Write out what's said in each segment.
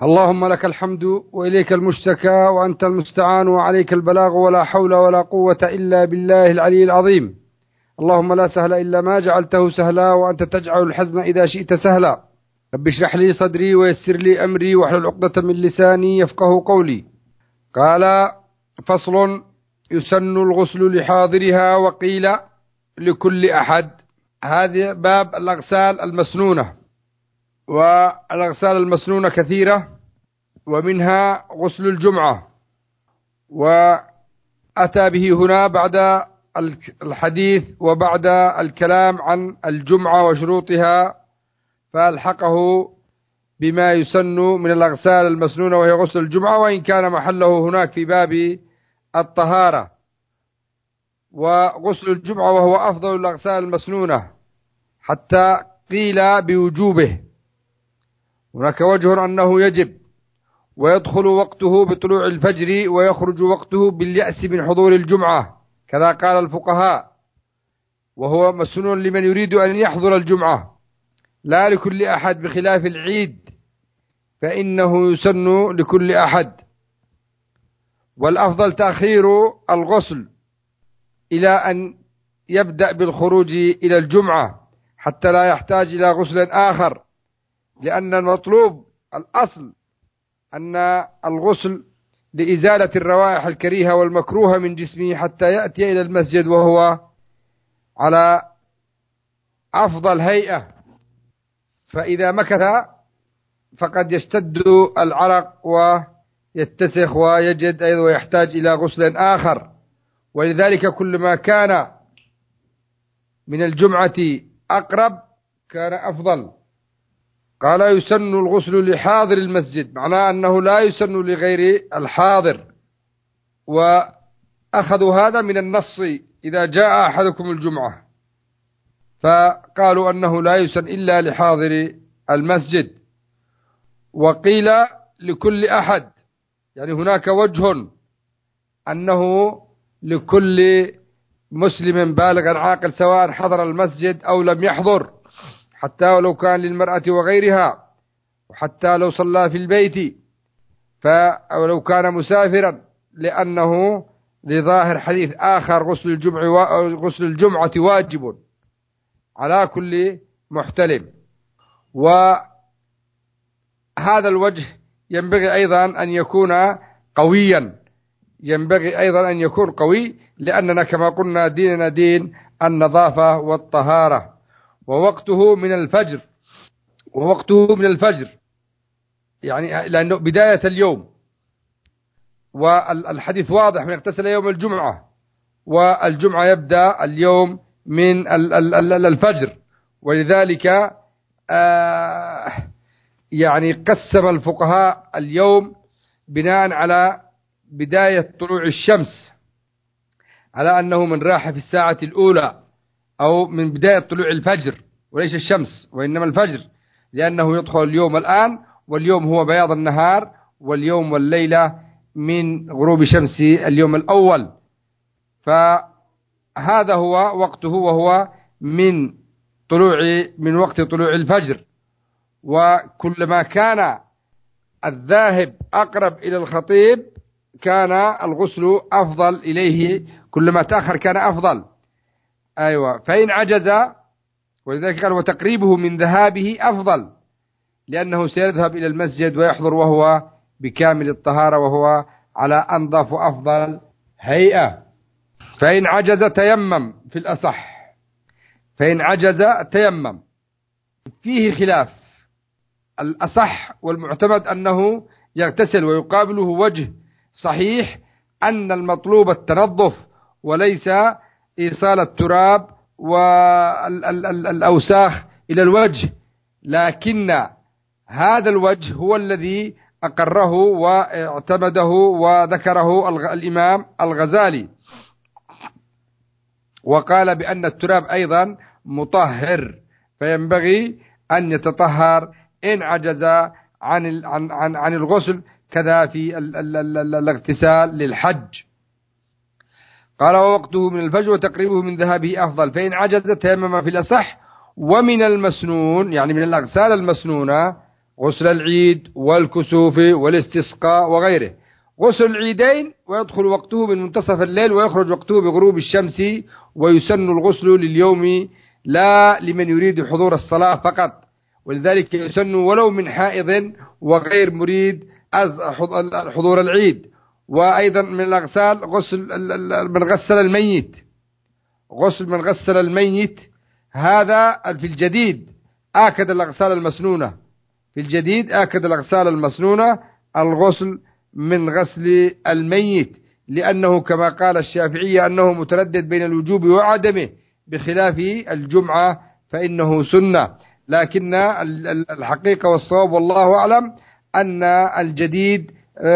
اللهم لك الحمد وإليك المشتكى وأنت المستعان وعليك البلاغ ولا حول ولا قوة إلا بالله العلي العظيم. اللهم لا سهل إلا ما جعلته سهلا وأنت تجعل الحزن إذا شئت سهلا. رب اشرح لي صدري ويسر لي أمري واحلل عقدة من لساني يفقه قولي. قال: فصل: يسن الغسل لحاضرها وقيل لكل أحد. هذا باب الأغسال المسنونة، والأغسال المسنونة كثيرة، ومنها غسل الجمعة، وأتى به هنا بعد الحديث وبعد الكلام عن الجمعة وشروطها، فألحقه بما يسن من الأغسال المسنونة وهي غسل الجمعة، وإن كان محله هناك في باب الطهارة. وغسل الجمعة وهو أفضل الأغسال المسنونة حتى قيل بوجوبه. هناك وجه أنه يجب، ويدخل وقته بطلوع الفجر ويخرج وقته باليأس من حضور الجمعة، كذا قال الفقهاء، وهو مسنون لمن يريد أن يحضر الجمعة لا لكل أحد، بخلاف العيد فإنه يسن لكل أحد. والأفضل تأخير الغسل إلى أن يبدأ بالخروج إلى الجمعة حتى لا يحتاج إلى غسل آخر، لأن المطلوب الأصل أن الغسل لإزالة الروائح الكريهة والمكروهة من جسمه حتى يأتي إلى المسجد وهو على أفضل هيئة، فإذا مكث فقد يشتد العرق ويتسخ ويجد أيضا ويحتاج إلى غسل آخر. ولذلك كل ما كان من الجمعة أقرب كان أفضل. قال: يسن الغسل لحاضر المسجد، معناه أنه لا يسن لغير الحاضر، وأخذوا هذا من النص: إذا جاء أحدكم الجمعة، فقالوا أنه لا يسن إلا لحاضر المسجد. وقيل لكل أحد، يعني هناك وجه أنه لكل مسلم بالغ عاقل سواء حضر المسجد أو لم يحضر، حتى ولو كان للمرأة وغيرها، وحتى لو صلى في البيت، أو لو كان مسافرا، لأنه لظاهر حديث آخر: غسل الجمعة واجب على كل محتلم. وهذا الوجه ينبغي أيضا أن يكون قويا، ينبغي أيضا أن يكون قوي، لأننا كما قلنا ديننا دين النظافة والطهارة. ووقته من الفجر، يعني لأنه بداية اليوم، والحديث واضح: من اغتسل يوم الجمعة، والجمعة يبدأ اليوم من الفجر. ولذلك يعني قسم الفقهاء اليوم بناء على بداية طلوع الشمس، على أنه من راح في الساعة الأولى، أو من بداية طلوع الفجر، وليس الشمس وإنما الفجر، لأنه يدخل اليوم الآن، واليوم هو بياض النهار، واليوم والليلة من غروب شمس اليوم الأول. فهذا هو وقته، وهو من وقت طلوع الفجر. وكلما كان الذاهب أقرب إلى الخطيب كان الغسل أفضل إليه، كلما تأخر كان أفضل. أيوة. فإن عجز، ولذلك قال: وتقريبه من ذهابه أفضل، لأنه سيذهب إلى المسجد ويحضر وهو بكامل الطهارة، وهو على أنظف وأفضل هيئة. فإن عجز تيمم في الأصح، فإن عجز تيمم. فيه خلاف، الأصح والمعتمد أنه يغتسل، ويقابله وجه صحيح أن المطلوب التنظف وليس إيصال التراب والأوساخ إلى الوجه، لكن هذا الوجه هو الذي أقره واعتمده وذكره الإمام الغزالي، وقال بأن التراب أيضا مطهر، فينبغي أن يتطهر إن عجز عن الغسل، كذا في الاغتسال للحج. قال: ووقته من الفجر وتقريبه من ذهابه أفضل، فإن عجز تيمم في الأصح. ومن المسنون، يعني من الأغسال المسنونة، غسل العيد والكسوف والاستسقاء وغيره. غسل العيدين ويدخل وقته من منتصف الليل ويخرج وقته بغروب الشمس، ويسن الغسل لليوم لا لمن يريد حضور الصلاة فقط، ولذلك يسن ولو من حائض وغير مريد حضور العيد. وأيضا من الأغسال غسل من غسل الميت، غسل من غسل الميت، هذا في الجديد آكد الأغسال المسنونة، في الجديد آكد الأغسال المسنونة الغسل من غسل الميت، لأنه كما قال الشافعية أنه متردد بين الوجوب وعدمه، بخلاف الجمعة فإنه سنة. لكن الحقيقة والصواب والله أعلم أن الجديد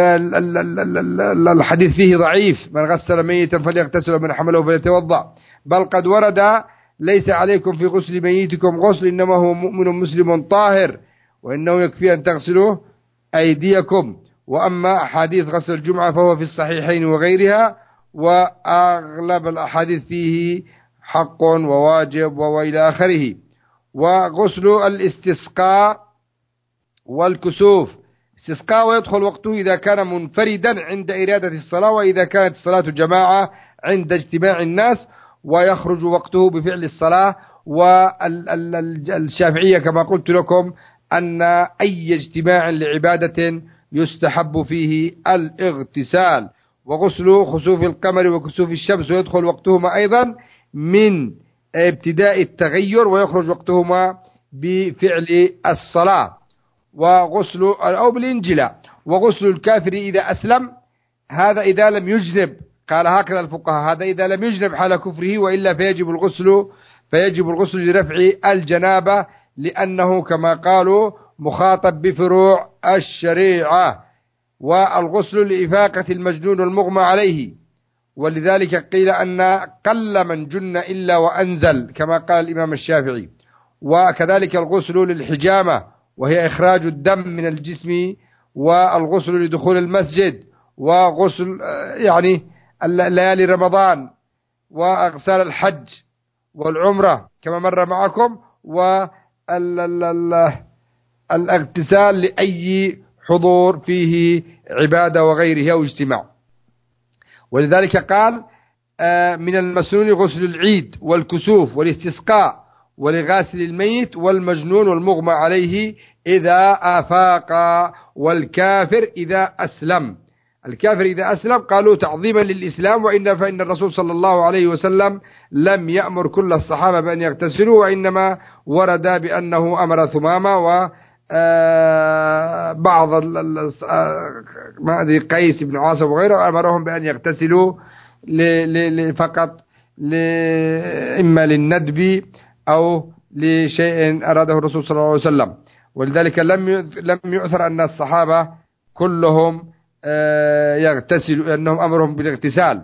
الحديث فيه ضعيف، من غسل ميتا فليغتسل ومن حمله فليتوضأ، بل قد ورد ليس عليكم في غسل ميتكم غسل إنما هو مؤمن مسلم طاهر، وإنه يكفي أن تغسلوا أيديكم. وأما أحاديث غسل الجمعة فهو في الصحيحين وغيرها، وأغلب الأحاديث فيه حق وواجب وإلى آخره. وغسل الاستسقاء والكسوف، استسقاء ويدخل وقته إذا كان منفردا عند إرادة الصلاة، وإذا كانت الصلاة جماعة عند اجتماع الناس، ويخرج وقته بفعل الصلاة. والشافعية كما قلت لكم أن أي اجتماع لعبادة يستحب فيه الاغتسال. وغسل خسوف القمر وكسوف الشمس ويدخل وقتهما أيضا من ابتداء التغير، ويخرج وقتهما بفعل الصلاة. وغسل أو بالانجلاء. وغسل الكافر إذا أسلم، هذا إذا لم يجنب، قال هكذا الفقهاء، هذا إذا لم يجنب حال كفره، وإلا فيجب الغسل لرفع الجنابة، لأنه كما قالوا مخاطب بفروع الشريعة. والغسل لإفاقة المجنون المغمى عليه، ولذلك قيل أن قل من جن إلا وأنزل كما قال الإمام الشافعي. وكذلك الغسل للحجامة وهي إخراج الدم من الجسم، والغسل لدخول المسجد، وغسل يعني ليالي رمضان، وأغسال الحج والعمرة كما مر معكم، والاغتسال لأي حضور فيه عبادة وغيره أو اجتماع. ولذلك قال من المسنون غسل العيد والكسوف والاستسقاء ولغاسل الميت والمجنون والمغمى عليه إذا أفاق، والكافر إذا أسلم. الكافر إذا أسلم قالوا تعظيما للإسلام، وإن فإن الرسول صلى الله عليه وسلم لم يأمر كل الصحابة بأن يغتسلوا، وإنما ورد بأنه أمر ثمامة وبعض ما أدري قيس بن عاصم وغيره أمرهم بأن يغتسلوا فقط إما للندب أو لشيء أراده الرسول صلى الله عليه وسلم. ولذلك لم يؤثر أن الصحابة كلهم يغتسلوا، أنهم أمرهم بالاغتسال.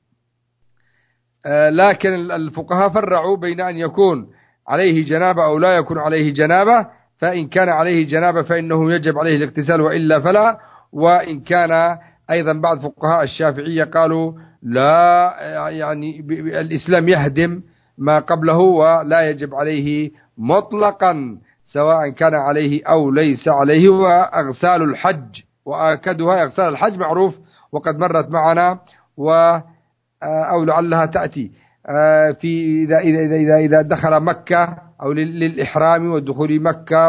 لكن الفقهاء فرعوا بين أن يكون عليه جنابة أو لا يكون عليه جنابة، فإن كان عليه جنابة فإنه يجب عليه الاغتسال وإلا فلا. وإن كان أيضا بعض فقهاء الشافعية قالوا لا، يعني الإسلام يهدم ما قبله ولا يجب عليه مطلقا سواء كان عليه أو ليس عليه. وأغسال الحج وآكدها أغسال الحج معروف وقد مرت معنا، أو لعلها تأتي في إذا دخل مكة أو للإحرام ودخول مكة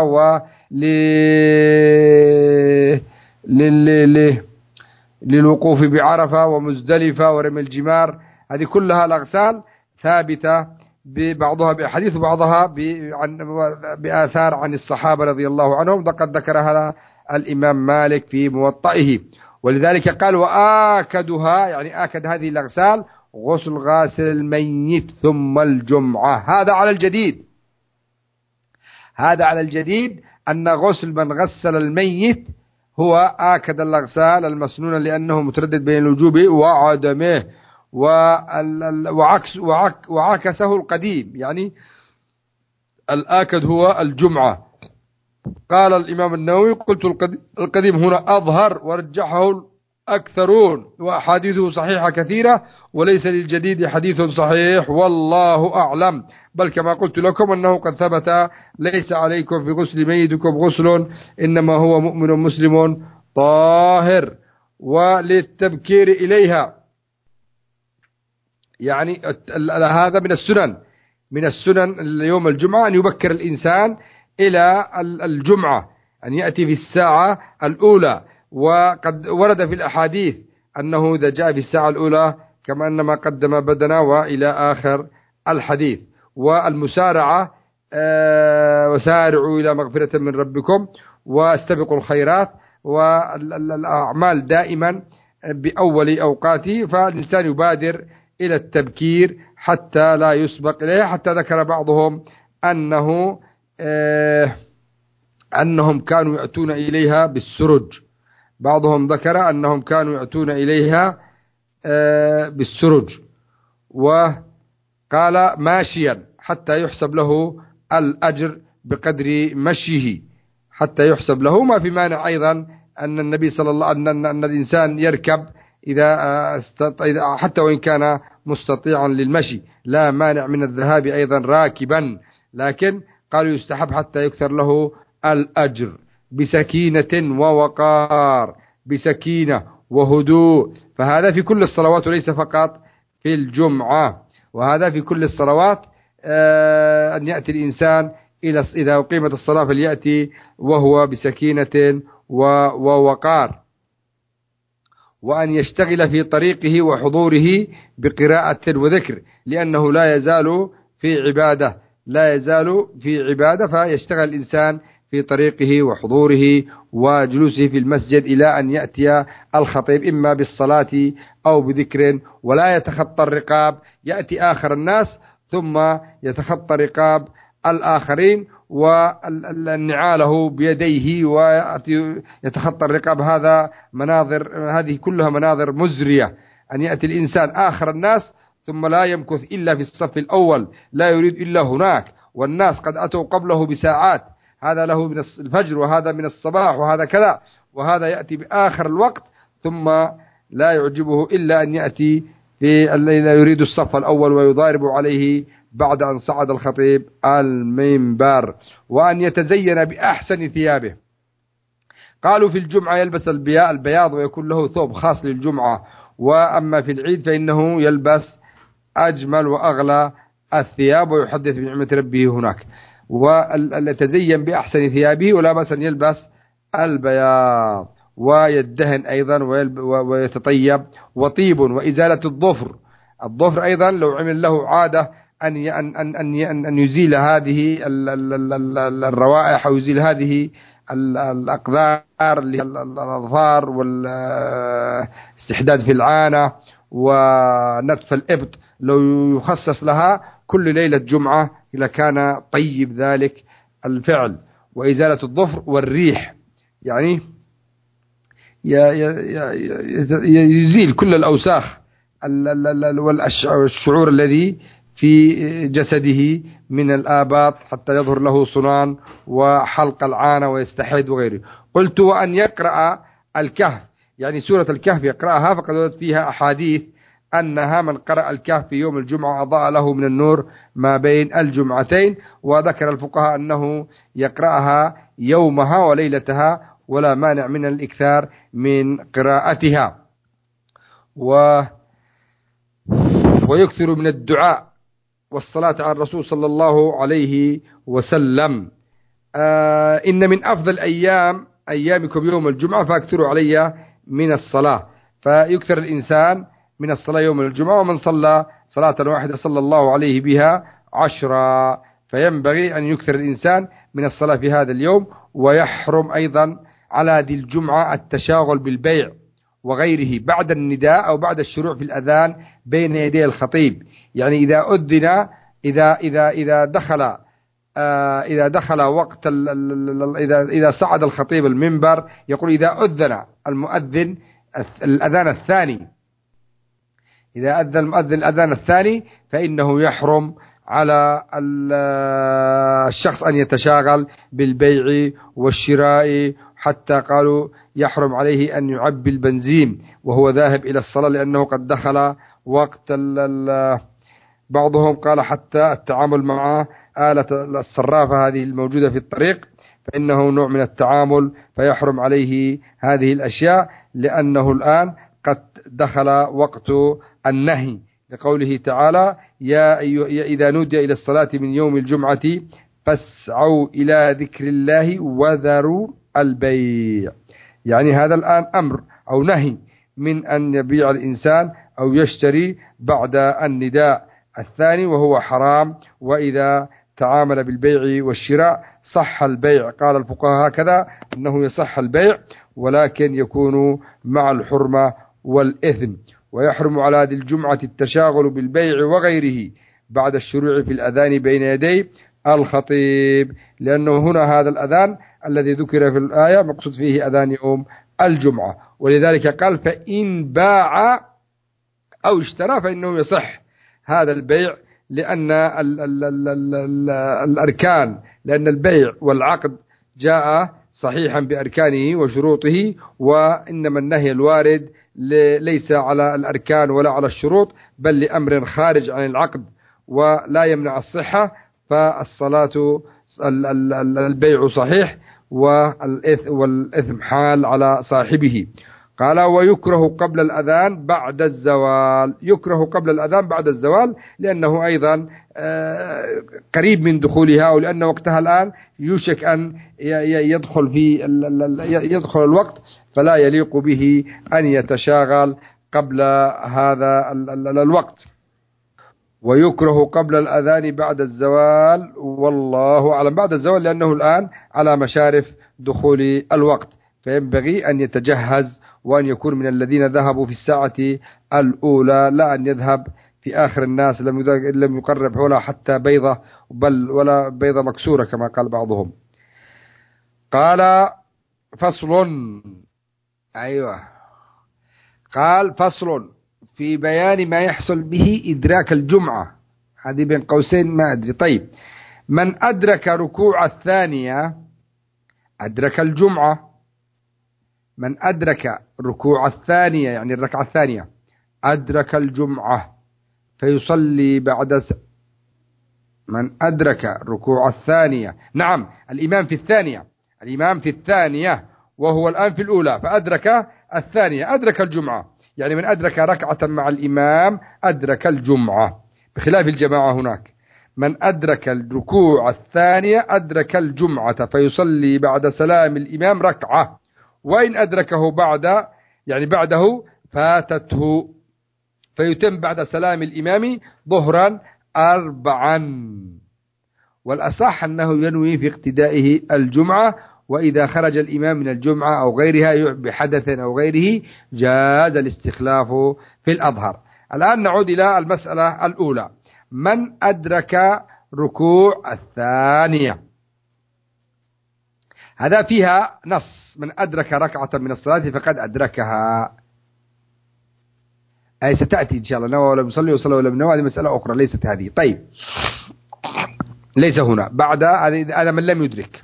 للوقوف بعرفة ومزدلفة ورمي الجمار، هذه كلها الأغسال ثابتة ببعضها بأحاديث وبعضها بآثار عن الصحابة رضي الله عنهم، وقد ذكرها الإمام مالك في موطئه. ولذلك قال وآكدها، يعني آكد هذه الأغسال غسل غاسل الميت ثم الجمعة. هذا على الجديد أن غسل من غسل الميت هو آكد الأغسال المسنونة، لأنه متردد بين الوجوب وعدمه. وعكسه القديم، يعني الآكد هو الجمعة. قال الإمام النووي قلت القديم هنا أظهر ورجحه أكثرون، وأحاديثه صحيحة كثيرة، وليس للجديد حديث صحيح، والله أعلم. بل كما قلت لكم أنه قد ثبت: ليس عليكم في غسل ميتكم غسل، إنما هو مؤمن مسلم طاهر. وللتبكير إليها، يعني هذا من السنن يوم الجمعة أن يبكر الإنسان إلى الجمعة، أن يأتي في الساعة الأولى. وقد ورد في الأحاديث أنه إذا جاء في الساعة الأولى كما أنما قدم بدنا، وإلى آخر الحديث. والمسارعة، وسارعوا إلى مغفرة من ربكم واستبقوا الخيرات، والأعمال دائما بأول أوقاته، فالإنسان يبادر إلى التبكير حتى لا يسبق إليه. حتى ذكر بعضهم أنهم كانوا يأتون إليها بالسرج، بعضهم ذكر أنهم كانوا يأتون إليها بالسرج، وقال ماشيا حتى يحسب له الأجر بقدر مشيه، حتى يحسب له. ما في مانع أيضا أن النبي صلى الله عليه وسلم أن الإنسان يركب إذا حتى وإن كان مستطيعا للمشي، لا مانع من الذهاب أيضا راكبا، لكن قالوا يستحب حتى يكثر له الأجر بسكينة ووقار، بسكينة وهدوء. فهذا في كل الصلوات وليس فقط في الجمعة، وهذا في كل الصلوات. أن يأتي الإنسان إذا أقيمت الصلاة فليأتي وهو بسكينة ووقار، وأن يشتغل في طريقه وحضوره بقراءة وذكر، لأنه لا يزال في عبادة، فيشتغل الإنسان في طريقه وحضوره وجلوسه في المسجد إلى أن يأتي الخطيب، إما بالصلاة أو بذكر، ولا يتخطى الرقاب، يأتي آخر الناس ثم يتخطى رقاب الآخرين ونعاله بيديه ويتخطى الرقاب. هذه كلها مناظر مزرية، أن يأتي الإنسان آخر الناس ثم لا يمكث إلا في الصف الأول، لا يريد إلا هناك، والناس قد أتوا قبله بساعات، هذا له من الفجر وهذا من الصباح وهذا كذا، وهذا يأتي بآخر الوقت، ثم لا يعجبه إلا أن يأتي في الليل، يريد الصف الأول ويضارب عليه بعد أن صعد الخطيب المنبر. وأن يتزين بأحسن ثيابه. قالوا في الجمعة يلبس البياض ويكون له ثوب خاص للجمعة، وأما في العيد فإنه يلبس أجمل وأغلى الثياب ويحدث بنعمة ربه هناك. ويتزين بأحسن ثيابه، ولا بأس أن يلبس البياض ويدهن أيضا ويتطيب. وطيب وإزالة الظفر أيضا لو عمل له عادة أن يزيل هذه الروائح، أو يزيل هذه الأقذار اللي الأظفار، والاستحداد في العانة ونتف الإبط، لو يخصص لها كل ليلة جمعة لكان طيب ذلك الفعل. وإزالة الظفر والريح، يعني يزيل كل الأوساخ والشعور الذي في جسده من الآباط حتى يظهر له صنان وحلق العانة ويستحد وغيره. قلت: وأن يقرأ الكهف، يعني سورة الكهف يقرأها، فقد وردت فيها أحاديث أنها من قرأ الكهف في يوم الجمعة أضاء له من النور ما بين الجمعتين. وذكر الفقهاء أنه يقرأها يومها وليلتها، ولا مانع من الإكثار من قراءتها. ويكثر من الدعاء والصلاة على الرسول صلى الله عليه وسلم. إن من أفضل أيامكم يوم الجمعة فأكثروا علي من الصلاة. فيكثر الإنسان من الصلاة يوم الجمعة، ومن صلى صلاة واحدة صلى الله عليه بها 10. فينبغي أن يكثر الإنسان من الصلاة في هذا اليوم. ويحرم أيضا على ذي الجمعة التشاغل بالبيع وغيره بعد النداء أو بعد الشروع في الأذان بين يدي الخطيب. يعني إذا أذن، إذا دخل وقت إذا صعد الخطيب المنبر، يقول: إذا أذن المؤذن الأذان الثاني، إذا أذن المؤذن الأذان الثاني، فإنه يحرم على الشخص أن يتشاغل بالبيع والشراء حتى قالوا يحرم عليه أن يعبي البنزين وهو ذاهب إلى الصلاة لأنه قد دخل وقت بعضهم قال حتى التعامل مع آلة الصرافة هذه الموجودة في الطريق فإنه نوع من التعامل، فيحرم عليه هذه الأشياء لأنه الآن قد دخل وقت النهي، لقوله تعالى إذا نودي إلى الصلاة من يوم الجمعة فاسعوا إلى ذكر الله وذروا البيع. يعني هذا الآن أمر أو نهي من أن يبيع الإنسان أو يشتري بعد النداء الثاني، وهو حرام. وإذا تعامل بالبيع والشراء صح البيع، قال الفقهاء هكذا أنه يصح البيع ولكن يكون مع الحرمة والإثم. ويحرم على هذه الجمعة التشاغل بالبيع وغيره بعد الشروع في الأذان بين يدي الخطيب، لأنه هنا هذا الأذان الذي ذكر في الآية مقصود فيه أذان يوم الجمعة، ولذلك قال فإن باع أو اشترى فإنه يصح هذا البيع، لأن الأركان، لأن البيع والعقد جاء صحيحا بأركانه وشروطه، وإنما النهي الوارد ليس على الأركان ولا على الشروط بل لأمر خارج عن العقد ولا يمنع الصحة، فالصلاة البيع صحيح والإثم حال على صاحبه. قال ويكره قبل الأذان بعد الزوال، يكره قبل الأذان بعد الزوال لأنه أيضا قريب من دخولها، ولأن وقتها الآن يوشك أن يدخل الوقت، فلا يليق به أن يتشاغل قبل هذا الوقت. ويكره قبل الأذان بعد الزوال والله أعلم، بعد الزوال لأنه الآن على مشارف دخول الوقت، فينبغي أن يتجهز وأن يكون من الذين ذهبوا في الساعة الأولى، لا أن يذهب في آخر الناس لم يقرب ولا حتى بيضة بل ولا بيضة مكسورة كما قال بعضهم. قال فصل، أيوة، قال فصل في بيان ما يحصل به إدراك الجمعة، هذه بين قوسين ما أدري. طيب، من أدرك ركوع الثانية أدرك الجمعة، من أدرك ركوع الثانية يعني الركعة الثانية أدرك الجمعة فيصلي بعد من أدرك ركوع الثانية، نعم الإمام في الثانية، الإمام في الثانية وهو الآن في الأولى فأدرك الثانية أدرك الجمعة، يعني من أدرك ركعة مع الإمام أدرك الجمعة، بخلاف الجماعة هناك من أدرك الركوع الثانية أدرك الجمعة فيصلي بعد سلام الإمام ركعة، وإن أدركه بعده فاتته فيتم بعد سلام الإمام ظهرا 4. والأصح أنه ينوي في اقتدائه الجمعة، وإذا خرج الإمام من الجمعة أو غيرها بحدث أو غيره جاز الاستخلاف في الأظهر. الآن نعود إلى المسألة الأولى، من أدرك ركوع الثانية، هذا فيها نص، من أدرك ركعة من الصلاة فقد أدركها، أي ستأتي إن شاء الله، نوى ولم يصلي وصلى ولم ينوى، هذه مسألة أخرى ليست هذه. طيب، ليس هنا بعد هذا من لم يدرك.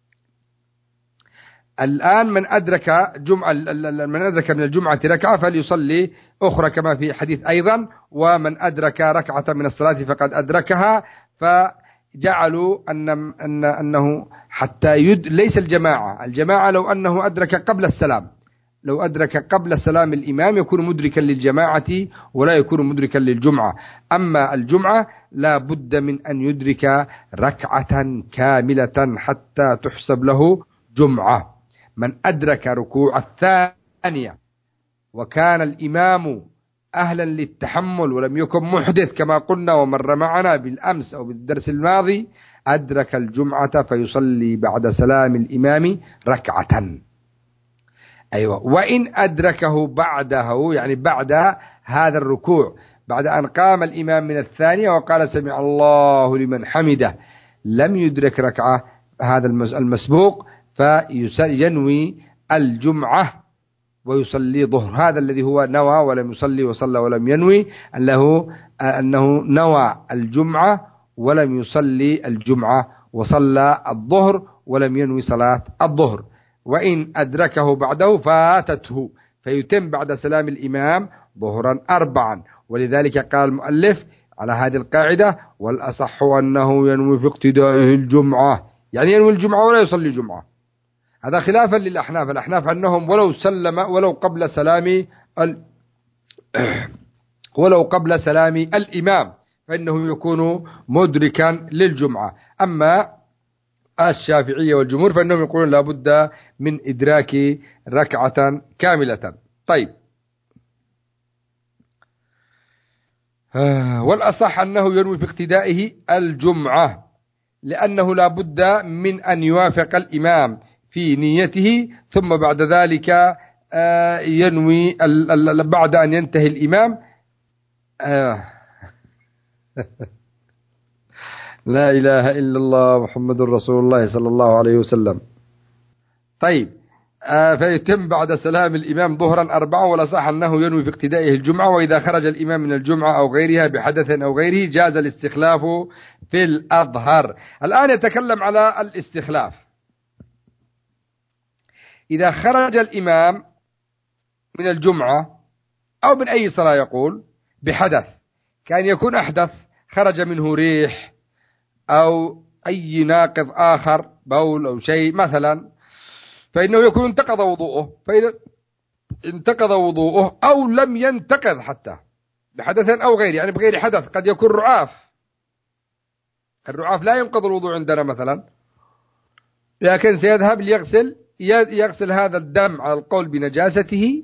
الآن من أدرك من الجمعة ركعة فليصلي أخرى كما في حديث أيضا، ومن أدرك ركعة من الصلاة فقد أدركها، فجعلوا أنه حتى ليس الجماعة لو أنه أدرك قبل السلام، لو أدرك قبل سلام الإمام يكون مدركا للجماعة ولا يكون مدركا للجمعة، أما الجمعة لا بد من أن يدرك ركعة كاملة حتى تحسب له جمعة. من أدرك ركوع الثانية وكان الإمام أهلا للتحمل ولم يكن محدث كما قلنا ومر معنا بالأمس أو بالدرس الماضي، أدرك الجمعة فيصلي بعد سلام الإمام ركعة. أيوة، وإن أدركه بعده يعني بعد هذا الركوع، بعد أن قام الإمام من الثانية وقال سمع الله لمن حمده، لم يدرك ركعة هذا المسبوق، فينوي الجمعة ويصلي ظهر، هذا الذي هو نوى ولم يصلي وصلى ولم ينوي، أنه نوى الجمعة ولم يصلي الجمعة وصلى الظهر ولم ينوي صلاة الظهر. وإن أدركه بعده فاتته، فيتم بعد سلام الإمام ظهرا 4. ولذلك قال المؤلف على هذه القاعدة: والأصح أنه ينوي في اقتدائه الجمعة، يعني ينوي الجمعة ولا يصلي جمعة. هذا خلافا للأحناف. الأحناف أنهم ولو قبل سلام الإمام فإنه يكون مدركا للجمعة. أما الشافعية والجمهور فإنهم يقولون لا بد من إدراك ركعة كاملة. طيب، والأصح أنه ينوي في اقتدائه الجمعة، لأنه لا بد من أن يوافق الإمام في نيته، ثم بعد ذلك ينوي بعد أن ينتهي الإمام. لا إله إلا الله محمد رسول الله صلى الله عليه وسلم. طيب، فيتم بعد سلام الإمام ظهرا 4. والأصح أنه ينوي في اقتدائه الجمعة. وإذا خرج الإمام من الجمعة أو غيرها بحدث أو غيره جاز الاستخلاف في الأظهر. الآن يتكلم على الاستخلاف. إذا خرج الإمام من الجمعة أو من أي صلاة يقول بحدث، كان يكون أحدث خرج منه ريح أو أي ناقض آخر، بول أو شيء مثلا، فإنه يكون انتقض وضوءه. فإذا انتقض وضوءه أو لم ينتقض حتى بحدث أو غيره، يعني بغير حدث، قد يكون رعاف. الرعاف لا ينقض الوضوء عندنا مثلا، لكن سيذهب يغسل هذا الدم على القول بنجاسته،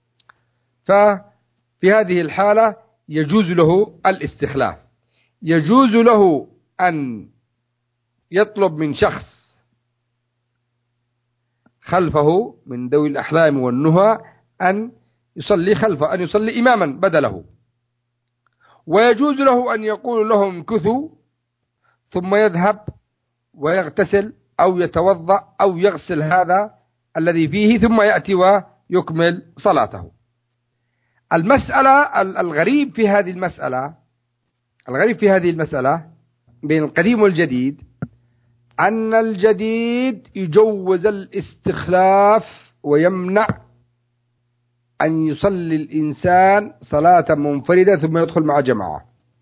ففي هذه الحالة يجوز له الاستخلاف. يجوز له أن يطلب من شخص خلفه من ذوي الأحلام والنهى أن يصلي خلفه، أن يصلي إماما بدله. ويجوز له أن يقول لهم امكثوا، ثم يذهب ويغتسل أو يتوضأ أو يغسل هذا الذي فيه، ثم يأتي ويكمل صلاته. الغريب في هذه المسألة بين القديم والجديد أن الجديد يجوز الاستخلاف ويمنع أن يصلي الإنسان صلاة منفردة ثم يدخل مع جماعة،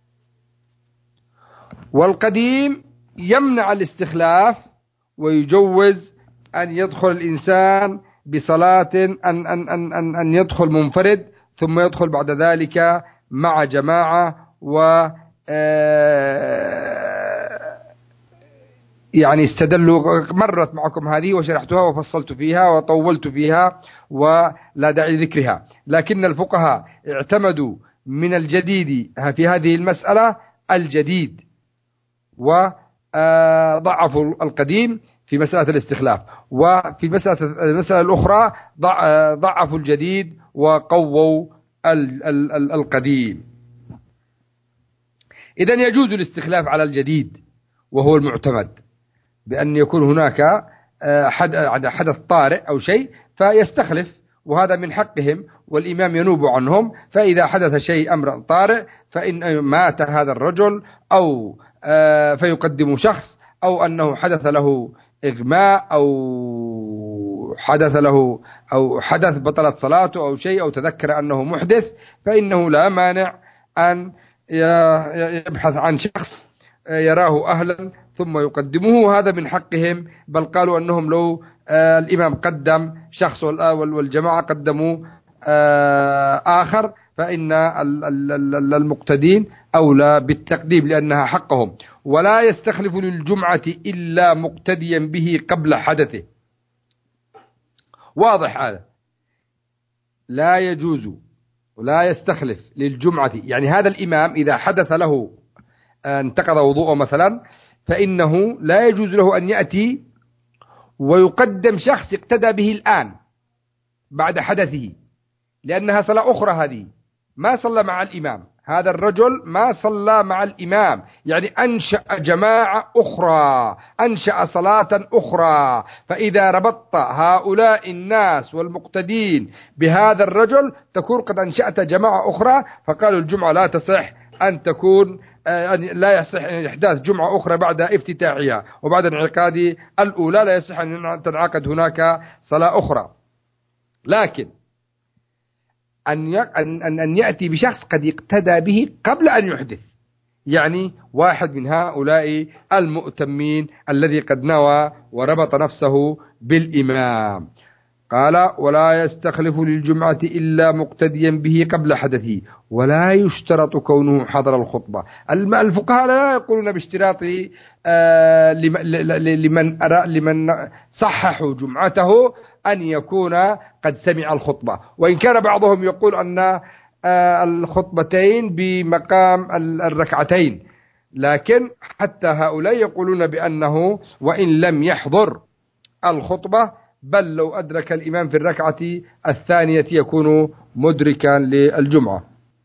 والقديم يمنع الاستخلاف ويجوز أن يدخل الإنسان بصلاة أن يدخل منفرد ثم يدخل بعد ذلك مع جماعة، و يعني استدلوا. مرت معكم هذه وشرحتها وفصلت فيها وطولت فيها ولا داعي لذكرها، لكن الفقهاء اعتمدوا من الجديد في هذه المسألة الجديد، وضعفوا القديم في مسألة الاستخلاف، وفي المسألة الأخرى ضعفوا الجديد وقووا القديم. إذن يجوز الاستخلاف على الجديد وهو المعتمد، بأن يكون هناك حدث طارئ أو شيء فيستخلف، وهذا من حقهم والإمام ينوب عنهم. فإذا حدث شيء أمر طارئ فإن مات هذا الرجل أو فيقدم شخص، أو أنه حدث له إغماء أو حدث بطلت صلاته أو شيء، أو تذكر أنه محدث، فإنه لا مانع أن يبحث عن شخص يراه أهلا ثم يقدمه. هذا من حقهم، بل قالوا أنهم لو الإمام قدم شخص والجماعة قدموا آخر فإن المقتدين أولى بالتقديم لأنها حقهم. ولا يستخلف للجمعة إلا مقتديا به قبل حدثه. واضح هذا؟ لا يجوز ولا يستخلف للجمعة، يعني هذا الإمام إذا حدث له انتقض وضوءه مثلا، فإنه لا يجوز له أن يأتي ويقدم شخص اقتدى به الآن بعد حدثه، لأنها صلاة أخرى. هذه ما صلى مع الإمام، هذا الرجل ما صلى مع الإمام، يعني أنشأ جماعة أخرى، أنشأ صلاة أخرى. فإذا ربطت هؤلاء الناس والمقتدين بهذا الرجل تكون قد أنشأت جماعة أخرى، فقالوا الجمعة لا تصح أن تكون لا يصح إحداث جمعة أخرى بعد افتتاحها وبعد انعقاد الأولى، لا يصح أن تنعقد هناك صلاة أخرى. لكن أن يأتي بشخص قد اقتدى به قبل أن يحدث، يعني واحد من هؤلاء المؤتمين الذي قد نوى وربط نفسه بالإمام. قال: ولا يستخلف للجمعة إلا مقتديا به قبل حدثه، ولا يشترط كونه حضر الخطبة. الفقهاء لا يقولون باشتراط لمن صححوا جمعته أن يكون قد سمع الخطبة، وإن كان بعضهم يقول أن الخطبتين بمقام الركعتين، لكن حتى هؤلاء يقولون بأنه وإن لم يحضر الخطبة بل لو أدرك الإمام في الركعة الثانية يكون مدركا للجمعة.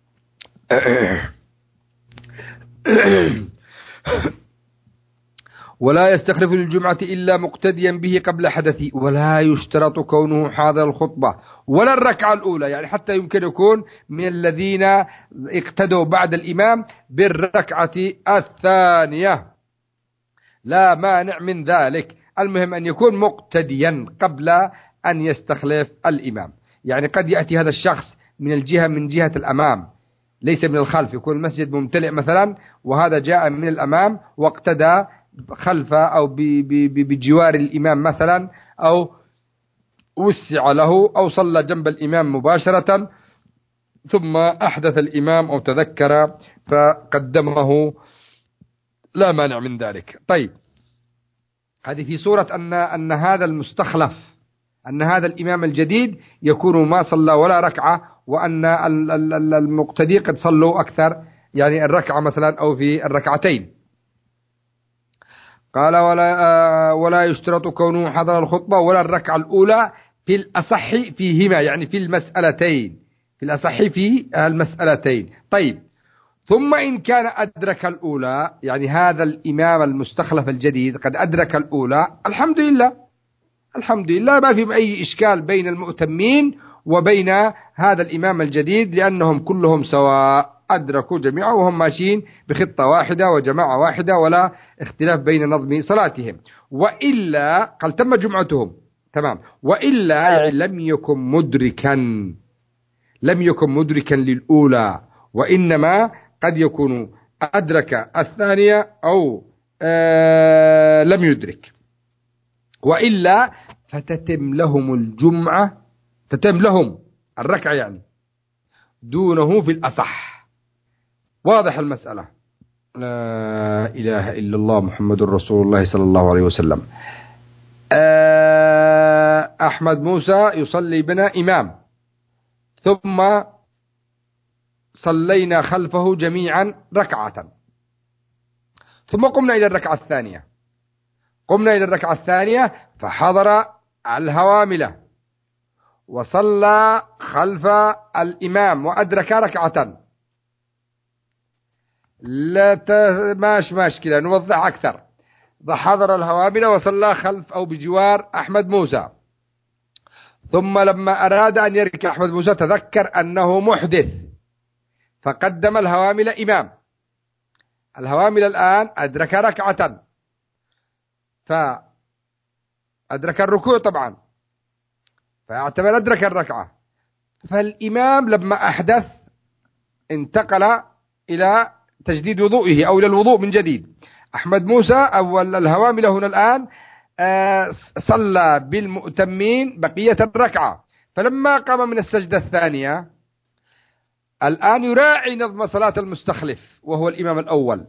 ولا يستخلف للجمعة إلا مقتديا به قبل حدثه، ولا يشترط كونه حاضر الخطبة ولا الركعة الأولى، يعني حتى يمكن يكون من الذين اقتدوا بعد الإمام بالركعة الثانية، لا مانع من ذلك. المهم أن يكون مقتديا قبل أن يستخلف الإمام. يعني قد يأتي هذا الشخص من جهة الأمام ليس من الخلف، يكون المسجد ممتلئ مثلا، وهذا جاء من الأمام واقتدى خلفه أو بجوار الإمام مثلا، أو وسع له، أو صلى جنب الإمام مباشرة ثم أحدث الإمام أو تذكر فقدمه، لا مانع من ذلك. طيب، هذه في صورة أن هذا المستخلف، أن هذا الإمام الجديد يكون ما صلى ولا ركعة، وأن المقتدي قد صلوا أكثر، يعني الركعة مثلا أو في الركعتين. قال: ولا يشترط كونه حضر الخطبة ولا الركعة الأولى في الأصح فيهما، يعني في المسألتين، في الأصح في المسألتين. طيب، ثم إن كان أدرك الأولى، يعني هذا الإمام المستخلف الجديد قد أدرك الأولى، الحمد لله، الحمد لله، ما في أي إشكال بين المؤتمين وبين هذا الإمام الجديد، لأنهم كلهم سواء، أدركوا جميعا وهم ماشيين بخطة واحدة وجماعة واحدة، ولا اختلاف بين نظم صلاتهم. وإلا قال تم جمعتهم تمام، وإلا لم يكن مدركا للأولى، وإنما قد يكون أدرك الثانية أو لم يدرك. وإلا فتتم لهم الجمعة، تتم لهم الركعة يعني دونه في الأصح. واضح المسألة؟ لا إله إلا الله محمد رسول الله صلى الله عليه وسلم. أحمد موسى يصلي بنا إمام، ثم صلينا خلفه جميعا ركعة، ثم قمنا إلى الركعة الثانية فحضر الهواملة وصلى خلف الإمام وأدرك ركعة. ماش مشكلة، نوضح أكثر. حضر الهواملة وصلى خلف أو بجوار أحمد موسى، ثم لما أراد أن يركع أحمد موسى تذكر أنه محدث فقدم الهوامل إمام. الهوامل الآن أدرك ركعة، فأدرك الركوع طبعا، فاعتبر أدرك الركعة. فالإمام لما أحدث انتقل إلى تجديد وضوئه أو إلى الوضوء من جديد. أحمد موسى أو الهوامل هنا الآن صلى بالمؤتمين بقية الركعة، فلما قام من السجدة الثانية الآن يراعي نظم صلاة المستخلف وهو الإمام الأول،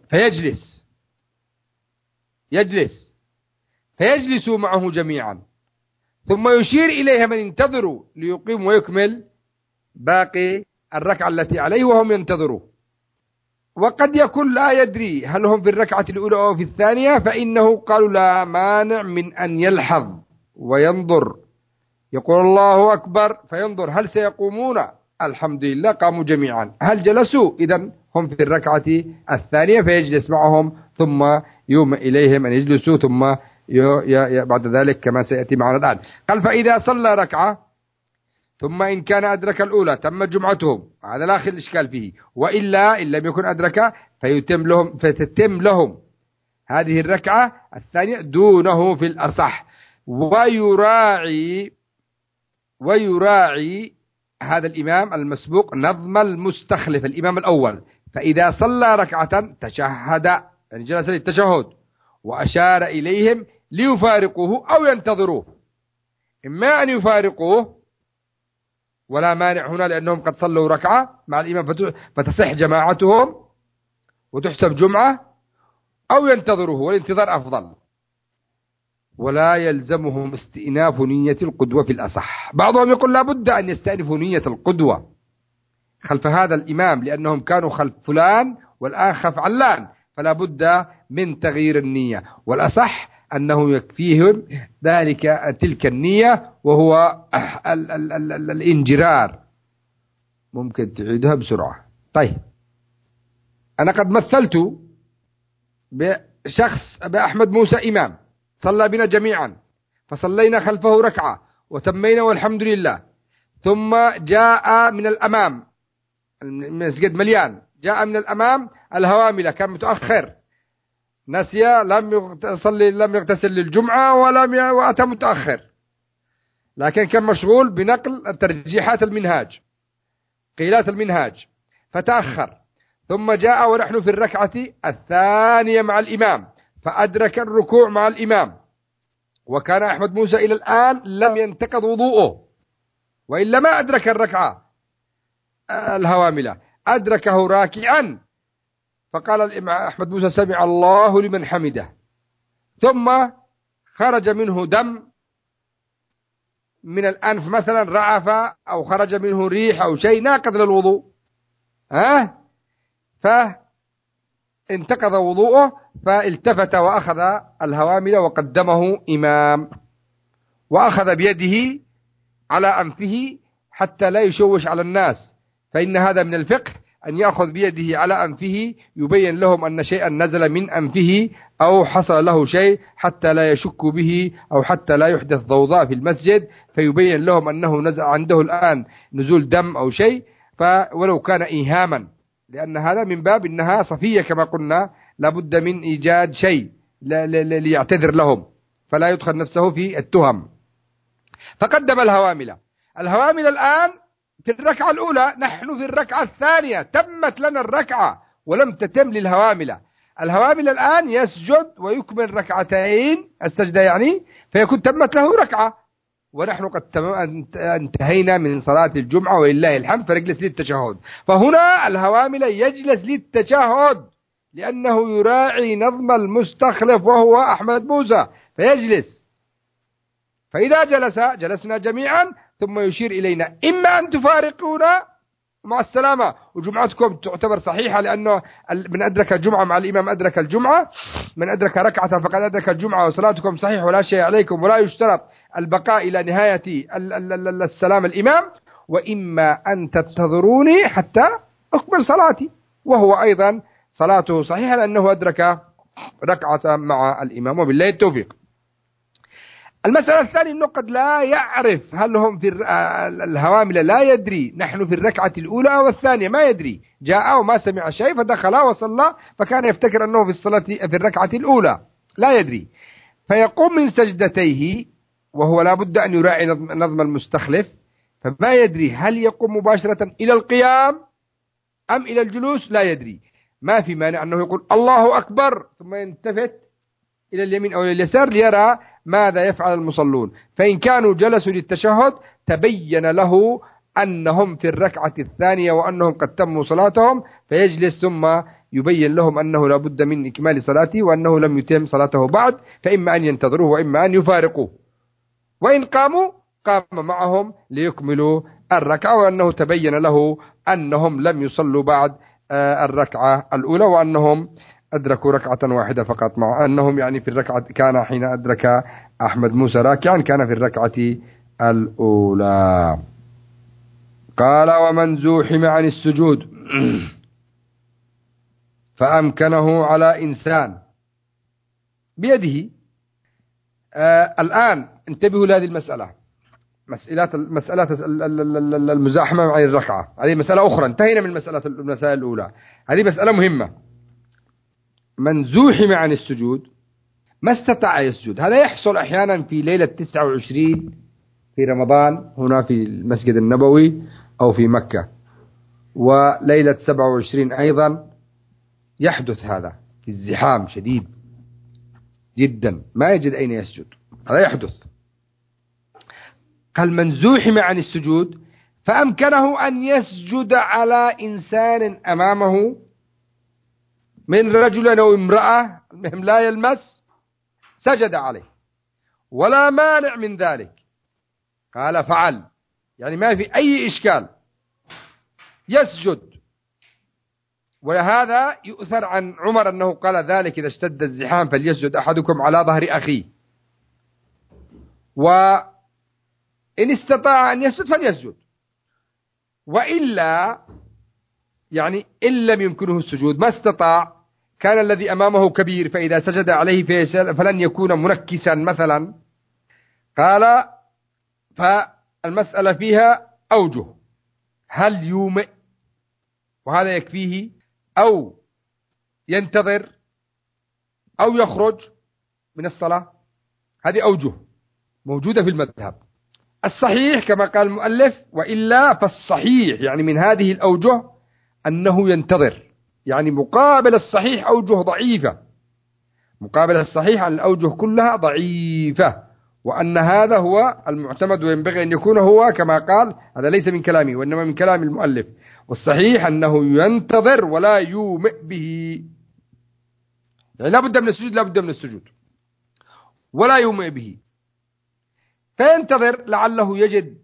فيجلس معه جميعا، ثم يشير إليها من ينتظروا ليقيم ويكمل باقي الركعة التي عليه وهم ينتظروا. وقد يكون لا يدري هل هم في الركعة الأولى أو في الثانية، فإنه قالوا لا مانع من أن يلحظ وينظر، يقول الله أكبر فينظر هل سيقومون، الحمد لله قاموا جميعا، هل جلسوا، إذن هم في الركعة الثانية فيجلس معهم، ثم يوم إليهم أن يجلسوا، ثم بعد ذلك كما سيأتي معنا الآن. قال فإذا صلى ركعة ثم إن كان أدرك الأولى تمت جمعتهم، هذا لا الإشكال فيه، وإلا إن لم يكن أدرك فتتم لهم هذه الركعة الثانية دونه في الأصح. ويراعي هذا الإمام المسبوق نظم المستخلف الإمام الأول، فإذا صلى ركعة تشهد، يعني جلس للتشهد، وأشار إليهم ليفارقوه أو ينتظروه، إما أن يفارقوه ولا مانع هنا لأنهم قد صلوا ركعة مع الإمام فتصح جماعتهم وتحسب جمعة، أو ينتظروه والانتظار أفضل. ولا يلزمهم استئناف نية القدوة في الأصح. بعضهم يقول لا بد أن يستأنفوا نية القدوة خلف هذا الإمام لأنهم كانوا خلف فلان والآن خلف علان، فلا بد من تغيير النية، والأصح أنه يكفيهم تلك النية وهو الانجرار. ممكن تعيدها بسرعة. طيب، أنا قد مثلت بأحمد موسى إمام صلى بنا جميعا، فصلينا خلفه ركعة وتمينا والحمد لله، ثم جاء من الأمام، المسجد مليان، جاء من الأمام الهواملة، كان متأخر، نسي، لم يغتسل للجمعة وأتى متأخر، لكن كان مشغول بنقل ترجيحات المنهاج، قيلات المنهاج، فتأخر، ثم جاء ونحن في الركعة الثانية مع الإمام فأدرك الركوع مع الإمام، وكان أحمد موسى إلى الآن لم ينتقض وضوءه، وإلا ما أدرك الركعة الهواملة، أدركه راكعا، فقال أحمد موسى سمع الله لمن حمده، ثم خرج منه دم من الأنف مثلا، رعف أو خرج منه ريح أو شيء ناقض للوضوء، فانتقض وضوءه، فالتفت وأخذ الهوامل وقدمه إمام، وأخذ بيده على أنفه حتى لا يشوش على الناس، فإن هذا من الفقه أن يأخذ بيده على أنفه يبين لهم أن شيئا نزل من أنفه أو حصل له شيء حتى لا يشكوا به، أو حتى لا يحدث ضوضاء في المسجد فيبين لهم أنه نزل عنده الآن نزول دم أو شيء، ولو كان إيهاما، لأن هذا من باب إنها صفية كما قلنا، لابد من إيجاد شيء ليعتذر لهم فلا يدخل نفسه في التهم. فقدم الهوامل الآن في الركعة الأولى، نحن في الركعة الثانية، تمت لنا الركعة ولم تتم للهوامل. الهوامل الآن يسجد ويكمل ركعتين السجدة يعني، فيكون تمت له ركعة، ونحن قد انتهينا من صلاة الجمعة ولله الحمد، فنجلس للتشهد. فهنا الهوامل يجلس للتشهد لأنه يراعي نظم المستخلف وهو أحمد موسى، فيجلس، فإذا جلسنا جميعا، ثم يشير إلينا إما أن تفارقونا مع السلامة وجمعتكم تعتبر صحيحة، لأنه من أدرك الجمعة مع الإمام أدرك الجمعة، من أدرك ركعة فقد أدرك الجمعة وصلاتكم صحيح ولا شيء عليكم، ولا يشترط البقاء إلى نهاية السلام الإمام، وإما أن تنتظروني حتى أكمل صلاتي، وهو أيضا صلاته صحيحة لأنه أدرك ركعة مع الإمام، وبالله التوفيق. المسألة الثانية أنه قد لا يعرف، هل هم في الهوامل لا يدري نحن في الركعة الأولى والثانية، ما يدري، جاء وما سمع شيء فدخل وصلى، فكان يفتكر أنه في الركعة الأولى، لا يدري، فيقوم من سجدتيه، وهو لا بد أن يراعي نظم المستخلف، فما يدري هل يقوم مباشرة إلى القيام أم إلى الجلوس، لا يدري. ما في مانع أنه يقول الله أكبر ثم ينتفت إلى اليمين أو إلى اليسار ليرى ماذا يفعل المصلون، فإن كانوا جلسوا للتشهد تبين له أنهم في الركعة الثانية وأنهم قد تموا صلاتهم، فيجلس ثم يبين لهم أنه لا بد من إكمال صلاته وأنه لم يتم صلاته بعد، فإما أن ينتظروه وإما أن يفارقوه، وإن قاموا قام معهم ليكملوا الركعة، وأنه تبين له أنهم لم يصلوا بعد الركعة الأولى، وأنهم أدركوا ركعة واحدة فقط، مع أنهم يعني في الركعة كان حين أدرك أحمد موسى راكعا كان في الركعة الأولى. قال ومن زوحم عن السجود فأمكنه على إنسان بيده. الآن انتبهوا لهذه المسألة، مسألة المزاحمة مع الركعة، هذه مسألة أخرى، انتهينا من المسألة الأولى. هذه مسألة مهمة. من زوحم عن السجود ما استطاع يسجد. هذا يحصل أحيانا في ليلة 29 في رمضان هنا في المسجد النبوي أو في مكة، وليلة 27 أيضا يحدث هذا في الزحام شديد جدا، ما يجد أين يسجد، هذا يحدث. قال من زوحم عن السجود فأمكنه أن يسجد على إنسان أمامه من رجل أو امرأة المهم لا يلمس، سجد عليه ولا مانع من ذلك. قال فعل، يعني ما في أي إشكال يسجد. وهذا يؤثر عن عمر أنه قال ذلك إذا اشتد الزحام فليسجد أحدكم على ظهر أخيه، وإن استطاع أن يسجد فليسجد، وإلا يعني إن لم يمكنه السجود ما استطاع، كان الذي أمامه كبير فإذا سجد عليه فلن يكون منكسا مثلا. قال فالمسألة فيها أوجه، هل يومئ وهذا يكفيه، أو ينتظر، أو يخرج من الصلاة. هذه أوجه موجودة في المذهب. الصحيح كما قال المؤلف وإلا فالصحيح يعني من هذه الأوجه أنه ينتظر، يعني مقابل الصحيح أوجه ضعيفة، مقابل الصحيح عن الأوجه كلها ضعيفة، وأن هذا هو المعتمد وينبغي أن يكون هو كما قال. هذا ليس من كلامي وإنما من كلام المؤلف. والصحيح أنه ينتظر ولا يومئ به، يعني لا بد من السجود، لا بد من السجود ولا يومئ به. فينتظر لعله يجد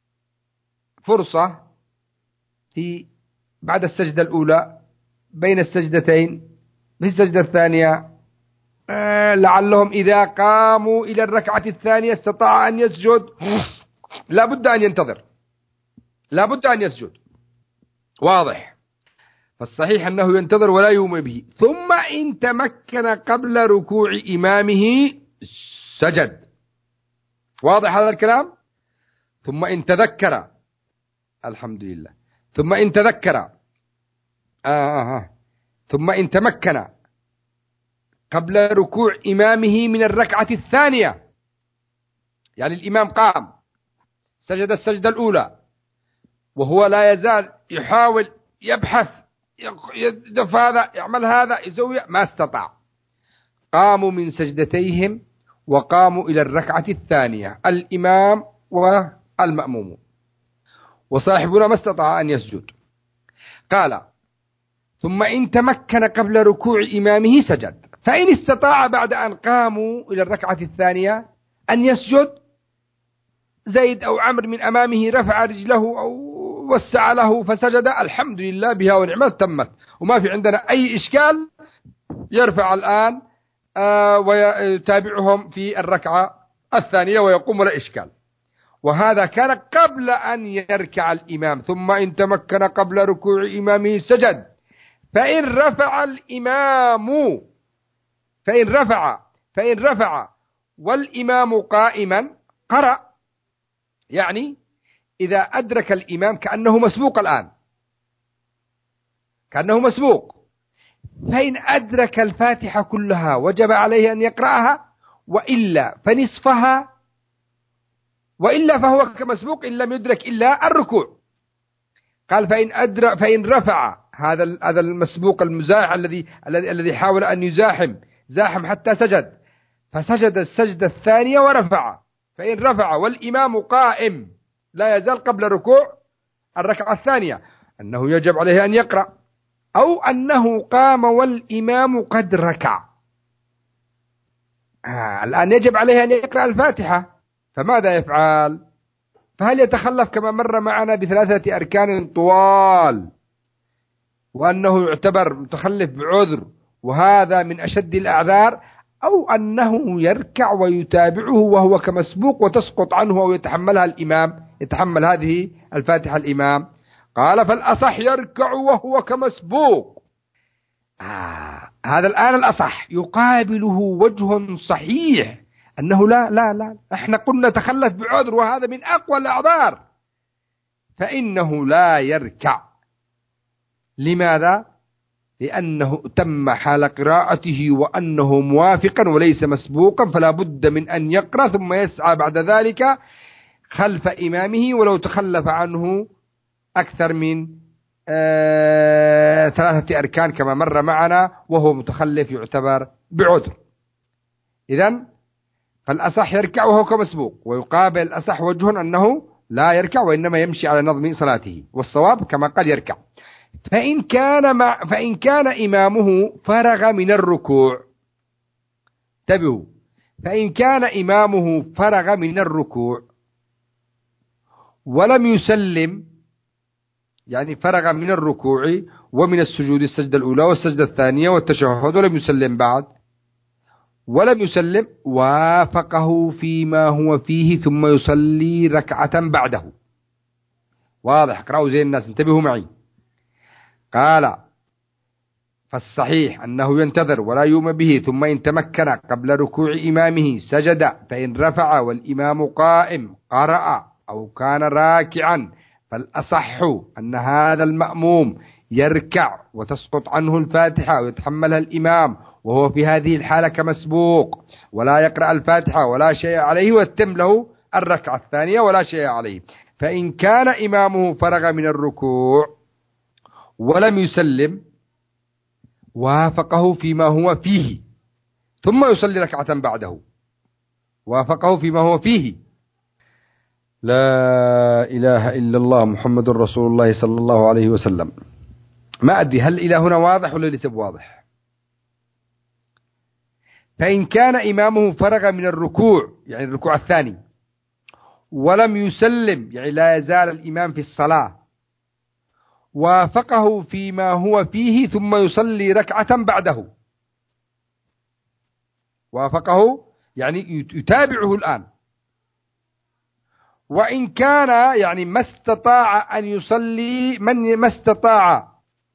فرصة في بعد السجدة الأولى بين السجدتين في السجدة الثانية، لعلهم إذا قاموا إلى الركعة الثانية استطاع أن يسجد، لا بد أن ينتظر، لا بد أن يسجد، واضح. فالصحيح أنه ينتظر ولا يومئ به. ثم إن تمكن قبل ركوع إمامه سجد، واضح هذا الكلام. ثم إن تذكر، الحمد لله، ثم إن تذكر ثم إن تمكن قبل ركوع إمامه من الركعة الثانية، يعني الإمام قام سجد السجدة الأولى وهو لا يزال يحاول يبحث يدف هذا يعمل هذا يسوي، ما استطاع. قاموا من سجدتيهم وقاموا إلى الركعة الثانية الإمام والمأموم، وصاحبنا ما استطاع أن يسجد. قال ثم إن تمكن قبل ركوع إمامه سجد، فإن استطاع بعد أن قاموا إلى الركعة الثانية أن يسجد، زيد أو عمرو من أمامه رفع رجله أو وسع له فسجد، الحمد لله بها ونعمت تمت، وما في عندنا أي إشكال. يرفع الآن ويتابعهم في الركعة الثانية ويقوم ولا إشكال. وهذا كان قبل أن يركع الإمام. ثم إن تمكن قبل ركوع إمامه سجد، فإن رفع الإمام فإن رفع والإمام قائما قرأ، يعني إذا أدرك الإمام كأنه مسبوق الآن، كأنه مسبوق، فإن أدرك الفاتحة كلها وجب عليه أن يقرأها، وإلا فنصفها، وإلا فهو كمسبوق إن لم يدرك إلا الركوع. قال فإن رفع هذا المسبوق المزاح الذي حاول أن زاحم حتى سجد، فسجد السجدة الثانية ورفع. فإن رفع والإمام قائم لا يزال قبل ركوع الركعة الثانية، أنه يجب عليه أن يقرأ، أو أنه قام والإمام قد ركع، الآن يجب عليه أن يقرأ الفاتحة، فماذا يفعل؟ فهل يتخلف كما مر معنا ب3 أركان طوال وأنه يعتبر متخلف بعذر وهذا من أشد الأعذار، أو أنه يركع ويتابعه وهو كمسبوق وتسقط عنه أو يتحملها الإمام، يتحمل هذه الفاتحة الإمام؟ قال فالأصح يركع وهو كمسبوق. هذا الآن الأصح، يقابله وجه صحيح أنه لا لا لا، احنا قلنا تخلف بعذر وهذا من أقوى الأعذار، فإنه لا يركع. لماذا؟ لأنه تم حال قراءته وأنه موافقا وليس مسبوقا، فلا بد من أن يقرأ ثم يسعى بعد ذلك خلف إمامه ولو تخلف عنه أكثر من 3 أركان كما مر معنا، وهو متخلف يعتبر بعذر. إذن فالأصح يركع وهو كمسبوق، ويقابل الأصح وجه أنه لا يركع وإنما يمشي على نظم صلاته، والصواب كما قال يركع. فإن كان إمامه فرغ من الركوع، انتبهوا، فإن كان إمامه فرغ من الركوع ولم يسلم، يعني فرغ من الركوع ومن السجود، السجدة الأولى والسجدة الثانية والتشهد، ولم يسلم بعد، ولم يسلم، وافقه فيما هو فيه ثم يصلي ركعة بعده. واضح؟ اقرأوا زي الناس، انتبهوا معي. قال فالصحيح أنه ينتظر ولا يؤم به، ثم إن تمكن قبل ركوع إمامه سجد، فإن رفع والإمام قائم قرأ أو كان راكعا، فالأصح أن هذا المأموم يركع وتسقط عنه الفاتحة ويتحملها الإمام، وهو في هذه الحالة كمسبوق، ولا يقرأ الفاتحة ولا شيء عليه، ويتم له الركعة الثانية ولا شيء عليه. فإن كان إمامه فرغ من الركوع ولم يسلم وافقه فيما هو فيه ثم يصلي ركعة بعده. وافقه فيما هو فيه. لا إله إلا الله محمد رسول الله صلى الله عليه وسلم. ما أدري هل إلى هنا واضح ولا ليس واضح؟ فإن كان إمامه فرغ من الركوع، يعني الركوع الثاني، ولم يسلم، يعني لا يزال الإمام في الصلاة، وافقه فيما هو فيه ثم يصلي ركعة بعده. وافقه يعني يتابعه الآن. وإن كان يعني ما استطاع أن يصلي، ما استطاع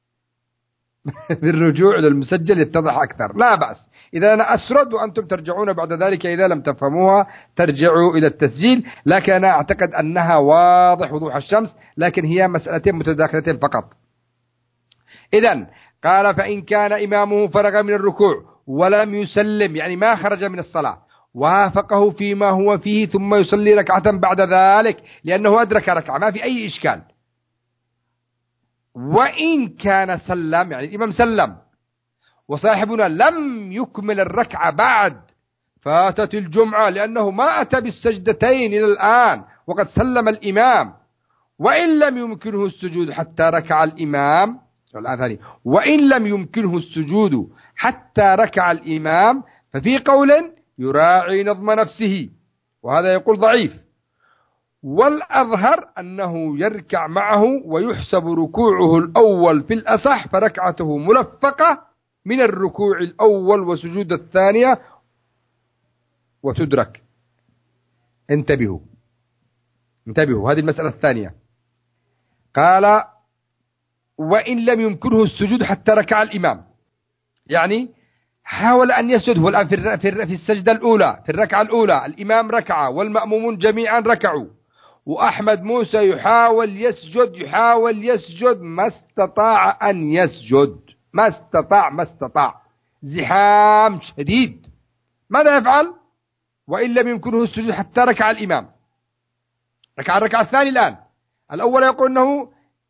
بالرجوع للمسجل يتضح أكثر، لا بأس. إذا أنا أسرد وأنتم ترجعون بعد ذلك، إذا لم تفهموها ترجعوا إلى التسجيل، لكن أنا أعتقد أنها واضح وضوح الشمس، لكن هي مسألتين متداخلتين فقط. إذن قال فإن كان إمامه فرغ من الركوع ولم يسلم، يعني ما خرج من الصلاة، وافقه فيما هو فيه ثم يصلي ركعة بعد ذلك، لأنه أدرك ركعة، ما في أي إشكال. وإن كان سلم، يعني الإمام سلم وصاحبنا لم يكمل الركعة بعد، فاتت الجمعة، لأنه ما أتى بالسجدتين إلى الآن وقد سلم الإمام، وإن لم يمكنه السجود حتى ركع الإمام، وإن لم يمكنه السجود حتى ركع الإمام، ففي قول يراعي نظم نفسه، وهذا يقول ضعيف، والأظهر أنه يركع معه ويحسب ركوعه الأول في الأصح، فركعته ملفقة من الركوع الأول وسجود الثانية وتدرك. انتبهوا هذه المسألة الثانية. قال وإن لم يمكنه السجود حتى ركع الإمام، يعني حاول أن يسجد، هو الآن في السجدة الأولى، في الركعة الأولى الإمام ركع والمأمومون جميعا ركعوا، وأحمد موسى يحاول يسجد ما استطاع أن يسجد، ما استطاع، زحام شديد. ماذا يفعل؟ وإن لم يمكنه السجود حتى ركع الإمام، ركع الركعة الثانية. الآن الأول يقول أنه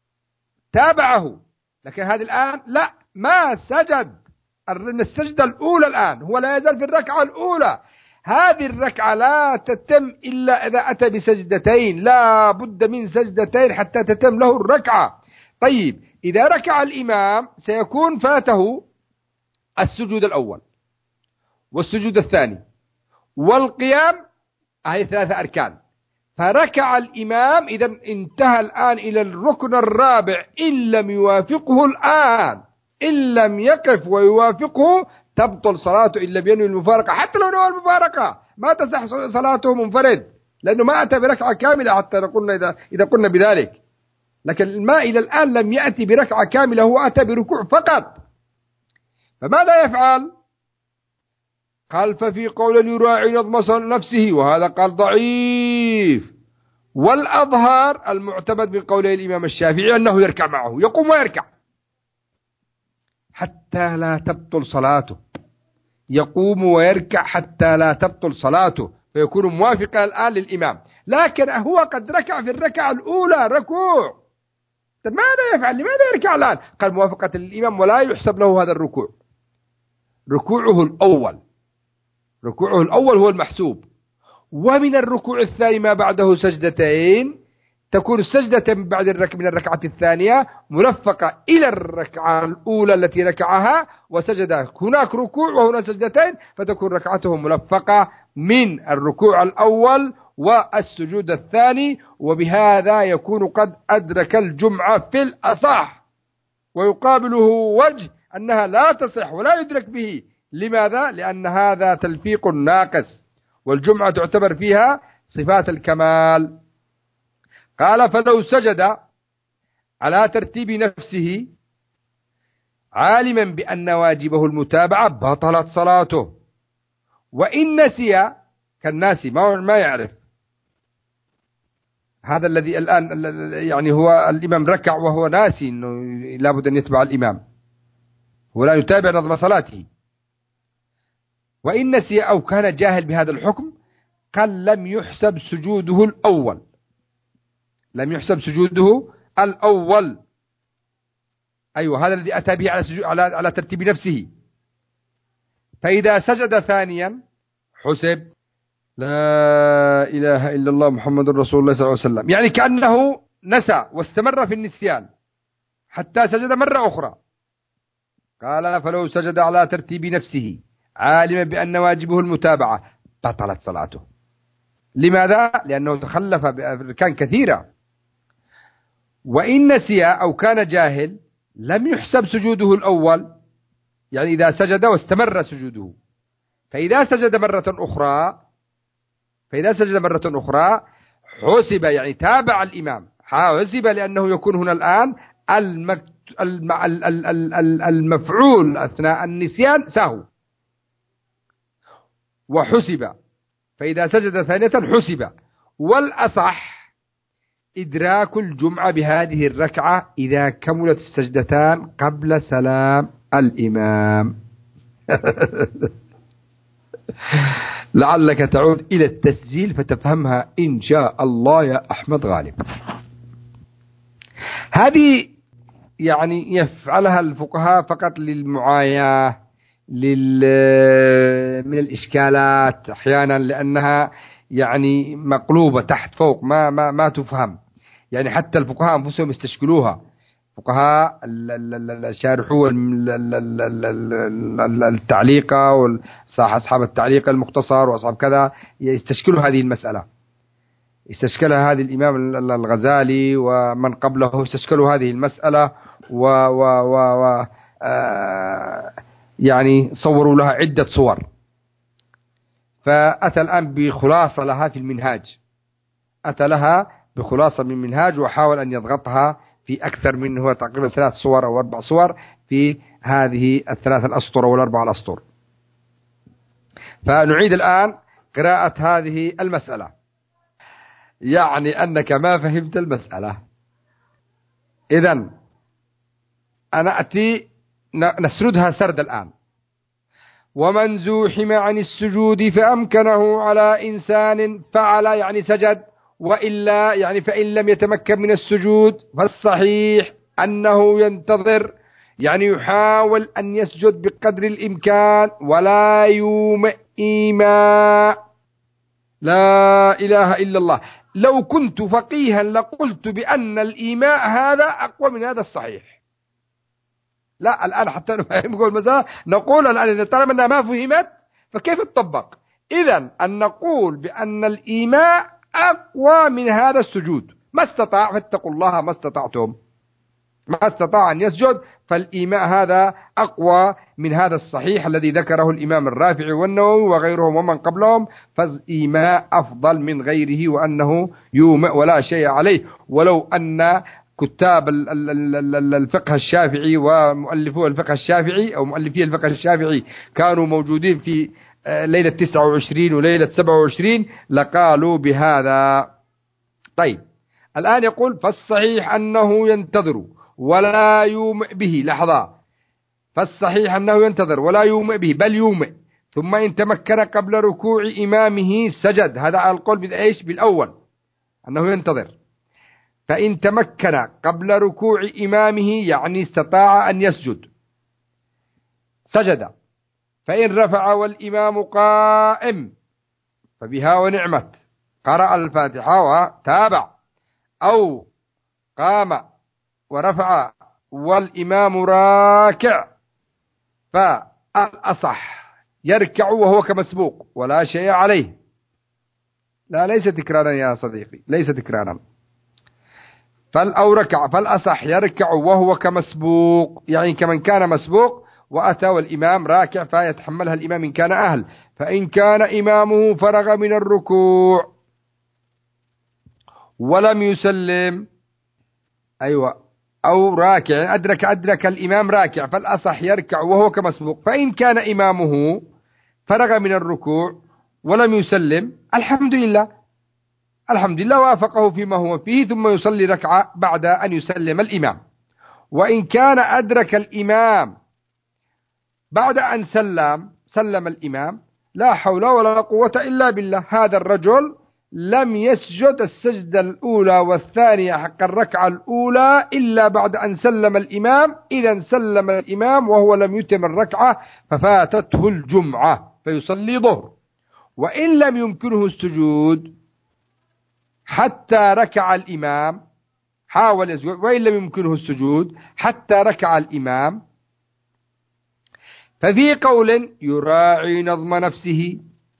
تابعه، لكن هذه الآن لا، ما سجد من السجدة الأولى، الآن هو لا يزال في الركعة الأولى. هذه الركعة لا تتم إلا إذا أتى بسجدتين، لا بد من سجدتين حتى تتم له الركعة. طيب إذا ركع الإمام سيكون فاته السجود الأول والسجود الثاني والقيام، هذه 3 أركان، فركع الإمام، إذا انتهى الآن إلى الركن الرابع. إن لم يوافقه الآن، إن لم يقف ويوافقه تبطل صلاته، إن لم ينوي المفارقة. حتى لو نوى المفارقة ما تصح صلاته منفرد، لأنه ما أتى بركعة كاملة، حتى قلنا إذا قلنا بذلك. لكن ما إلى الآن لم يأتي بركعة كاملة، هو أتى بركوع فقط. فماذا يفعل؟ قال ففي قول يراعي نظم نفسه، وهذا قال ضعيف. والأظهر المعتمد من قوله الإمام الشافعي أنه يركع معه، يقوم ويركع حتى لا تبطل صلاته، يقوم ويركع حتى لا تبطل صلاته، فيكون موافقا الآن للإمام. لكن هو قد ركع في الركعة الأولى ركوع، ماذا يفعل؟ لماذا يركع الآن؟ قال موافقة للإمام ولا يحسب له هذا الركوع، ركوعه الأول هو المحسوب. ومن الركوع الثاني ما بعده سجدتين، تكون السجدة من الركعة الثانية مرفقة إلى الركعة الأولى التي ركعها وسجد، هناك ركوع وهنا سجدتين، فتكون ركعته ملفقة من الركوع الأول والسجود الثاني، وبهذا يكون قد أدرك الجمعة في الأصح. ويقابله وجه أنها لا تصح ولا يدرك به. لماذا؟ لأن هذا تلفيق ناقص، والجمعة تعتبر فيها صفات الكمال. قال فلو سجد على ترتيب نفسه عالما بأن واجبه المتابعة بطلت صلاته. وإن نسي كالناس ما يعرف، هذا الذي الآن يعني هو الإمام ركع وهو ناسي أنه لابد أن يتبع الإمام، ولا يتابع نظم صلاته. وإن نسي أو كان جاهل بهذا الحكم قال لم يحسب سجوده الأول. أيوة، هذا الذي أتى به على ترتيب نفسه. فإذا سجد ثانيا حسب. لا إله إلا الله محمد رسول الله صلى الله عليه وسلم، يعني كأنه نسى واستمر في النسيان حتى سجد مرة أخرى. قال فلو سجد على ترتيب نفسه عالما بأن واجبه المتابعة بطلت صلاته. لماذا؟ لأنه تخلف بأركان كثيرة. وإن نسي أو كان جاهل لم يحسب سجوده الأول، يعني إذا سجد واستمر سجوده. فإذا سجد مرة أخرى حسب، يعني تابع الإمام، حسب، لأنه يكون هنا الآن المفعول أثناء النسيان سهو، وحسب. فإذا سجد ثانية حسب. والأصح إدراك الجمعة بهذه الركعة إذا كملت السجدتان قبل سلام الإمام. لعلك تعود إلى التسجيل فتفهمها إن شاء الله يا أحمد غالب. هذه يعني يفعلها الفقهاء فقط للمعاياة من الإشكالات أحيانا، لأنها يعني مقلوبة تحت فوق ما تفهم. يعني حتى الفقهاء أنفسهم يستشكلوها، فقهاء الشارحو التعليقة وأصحاب التعليق المختصر وأصحاب كذا يستشكلوا هذه المسألة، استشكلها هذه الإمام الغزالي ومن قبله استشكلوا هذه المسألة يعني صوروا لها عدة صور. فأتى الآن بخلاصة لها في المنهاج، أتى لها بخلاصة من المنهاج وحاول أن يضغطها في أكثر من هو تقريبا 3 صور أو 4 صور في هذه 3 الأسطر أو 4 الأسطر. فنعيد الآن قراءة هذه المسألة، يعني أنك ما فهمت المسألة. إذن أنا أتي نسردها سرد الآن. ومن زوحم عن السجود فأمكنه على إنسان فعل، يعني سجد، وإلا يعني فإن لم يتمكن من السجود فالصحيح أنه ينتظر، يعني يحاول أن يسجد بقدر الإمكان ولا يومئ إيماء. لا إله إلا الله. لو كنت فقيها لقلت بأن الإيماء هذا أقوى من هذا الصحيح. لا، الآن حتى نقول الآن إذا طالما أنها ما فهمت فكيف تطبق؟ إذن أن نقول بأن الإيماء أقوى من هذا السجود. ما استطاع فاتقوا الله ما استطعتم، ما استطاع أن يسجد، فالإيماء هذا أقوى من هذا الصحيح الذي ذكره الإمام الرافعي والنووي وغيرهم ومن قبلهم، فالإيماء أفضل من غيره وأنه يومئ ولا شيء عليه. ولو أن كتاب الفقه الشافعي ومؤلفو الفقه الشافعي أو مؤلفي الفقه الشافعي كانوا موجودين في ليلة 29 وليلة 27 لقالوا بهذا. طيب الآن يقول فالصحيح أنه ينتظر ولا يومئ به. لحظة، فالصحيح أنه ينتظر ولا يومئ به بل يومئ، ثم إن تمكن قبل ركوع إمامه سجد. هذا القول بالإيش؟ بالأول أنه ينتظر. فإن تمكن قبل ركوع إمامه يعني استطاع أن يسجد سجد. فإن رفع والإمام قائم فبها ونعمت، قرأ الفاتحة وتابع، أو قام ورفع والإمام راكع فالأصح يركع وهو كمسبوق ولا شيء عليه. لا، ليس تكرارا يا صديقي، ليس تكرارا. أو ركع فالأصح يركع وهو كمسبوق، يعني كمن كان مسبوق وأتى والإمام راكع فيتحملها الإمام إن كان أهل. فإن كان إمامه فرغ من الركوع ولم يسلم، أيوة، أو راكع أدرك الإمام راكع فالأصح يركع وهو كمسبوق. فإن كان إمامه فرغ من الركوع ولم يسلم، الحمد لله، الحمد لله وافقه فيما هو فيه، ثم يصلي ركعة بعد أن يسلم الإمام. وإن كان أدرك الإمام بعد أن سلم الإمام، لا حول ولا قوة إلا بالله، هذا الرجل لم يسجد السجدة الأولى والثانية حق الركعة الأولى إلا بعد أن سلم الإمام. إذا سلم الإمام وهو لم يتم الركعة ففاتته الجمعة فيصلي ظهر. وإن لم يمكنه السجود حتى ركع الإمام، حاول يسجد وإن لم يمكنه السجود حتى ركع الإمام، ففي قول يراعي نظم نفسه،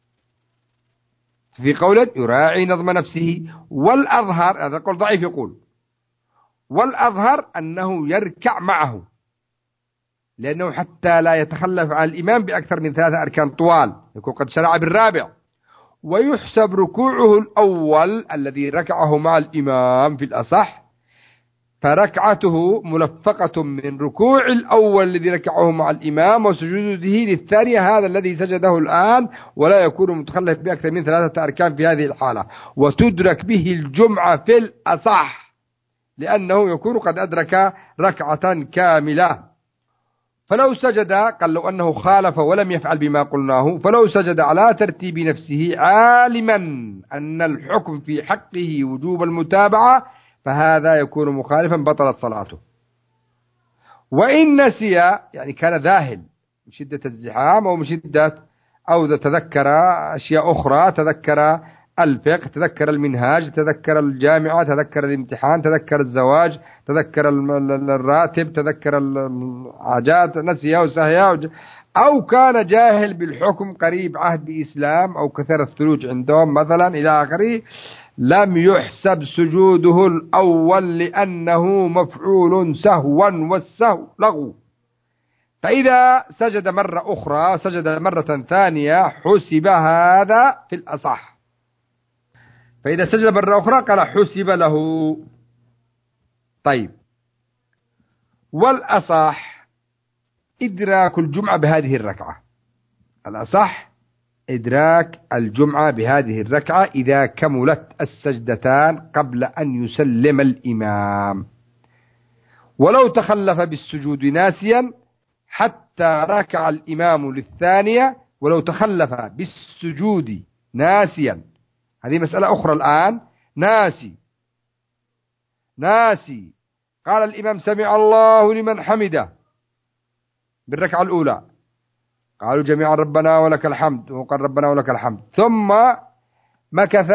في قول يراعي نظم نفسه، والأظهر، هذا قول ضعيف، يقول والأظهر أنه يركع معه، لأنه حتى لا يتخلف عن الإمام بأكثر من 3 أركان طوال، يكون قد شرع بالرابع. ويحسب ركوعه الأول الذي ركعه مع الإمام في الأصح، فركعته ملفقة من ركوع الأول الذي ركعه مع الإمام وسجوده للثانية هذا الذي سجده الآن، ولا يكون متخلف بأكثر من 3 أركان في هذه الحالة. وتدرك به الجمعة في الأصح لأنه يكون قد أدرك ركعة كاملة. فلو سجد، قال لو أنه خالف ولم يفعل بما قلناه، فلو سجد على ترتيب نفسه عالما أن الحكم في حقه وجوب المتابعة فهذا يكون مخالفا، بطلت صلاته. وإن نسي، يعني كان ذاهل من شدة الزحام أو من شدة، أو تذكر أشياء أخرى، تذكر الفقه، تذكر المنهاج، تذكر الجامعة، تذكر الامتحان، تذكر الزواج، تذكر الراتب، تذكر الحاجات، نسيها وسهيها، أو كان جاهل بالحكم قريب عهد بإسلام أو كثر الثلوج عندهم مثلا إلى آخره، لم يحسب سجوده الأول لأنه مفعول سهوا، والسهو لغو. فإذا سجد مرة أخرى، سجد مرة ثانية، حسب هذا في الأصح. فإذا سجد مرة أخرى قال حسب له. طيب، والأصح إدراك الجمعة بهذه الركعة، الأصح إدراك الجمعة بهذه الركعة إذا كملت السجدتان قبل أن يسلم الإمام، ولو تخلف بالسجود ناسيا حتى ركع الإمام للثانية، ولو تخلف بالسجود ناسيا، هذه مسألة أخرى الآن، ناسي قال الإمام سمع الله لمن حمده بالركعة الأولى، قالوا جميعا ربنا ولك الحمد، وقال ربنا ولك الحمد، ثم مكث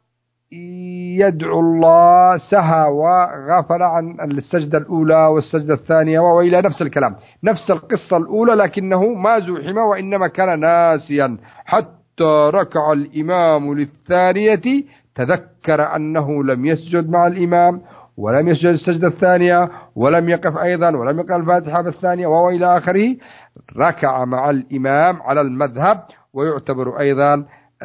يدعو الله، سهى وغفل عن السجدة الأولى والسجدة الثانية وإلى نفس الكلام، نفس القصة الأولى، لكنه ما زوحم وإنما كان ناسيا حتى ركع الإمام للثانية، تذكر أنه لم يسجد مع الإمام ولم يسجد السجدة الثانية ولم يقف أيضا ولم يقرأ الفاتحة بالثانية وإلى آخره، ركع مع الإمام على المذهب، ويعتبر أيضا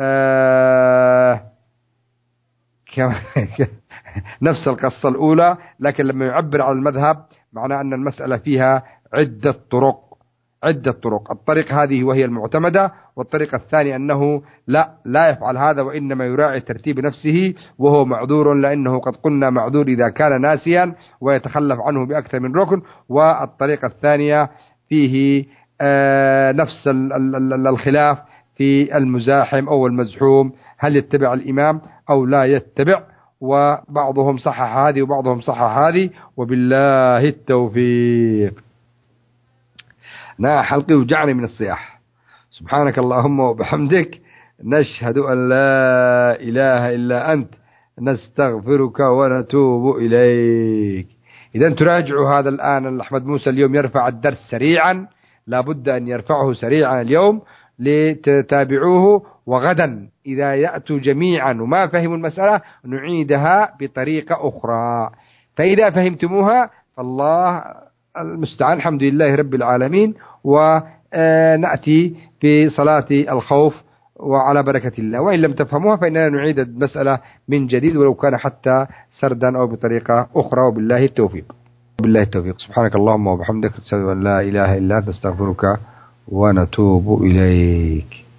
نفس القصة الأولى، لكن لما يعبر على المذهب معناه أن المسألة فيها عدة طرق، عدة طرق. الطريق هذه وهي المعتمدة، والطريقة الثانية أنه لا يفعل هذا، وإنما يراعي ترتيب نفسه وهو معذور، لأنه قد قلنا معذور إذا كان ناسيا ويتخلف عنه بأكثر من ركن. والطريقة الثانية فيه نفس الخلاف في المزاحم أو المزحوم، هل يتبع الإمام أو لا يتبع، وبعضهم صحح هذه وبعضهم صحح هذه، وبالله التوفيق. أنا حلقي وجعني من الصياح. سبحانك اللهم وبحمدك، نشهد أن لا إله إلا أنت، نستغفرك ونتوب إليك. إذا تراجعوا هذا الآن. أحمد موسى اليوم يرفع الدرس سريعا، لا بد أن يرفعه سريعا اليوم لتتابعوه، وغدا إذا يأتوا جميعا وما فهموا المسألة نعيدها بطريقة أخرى. فإذا فهمتموها فالله المستعان، الحمد لله رب العالمين، ونأتي في صلاة الخوف وعلى بركة الله. وإن لم تفهموها فإننا نعيد المسألة من جديد، ولو كان حتى سردا أو بطريقة أخرى. وبالله التوفيق. بالله التوفيق. سبحانك اللهم وبحمدك، نشهد أن لا إله إلا أنت، نستغفرك ونتوب إليك.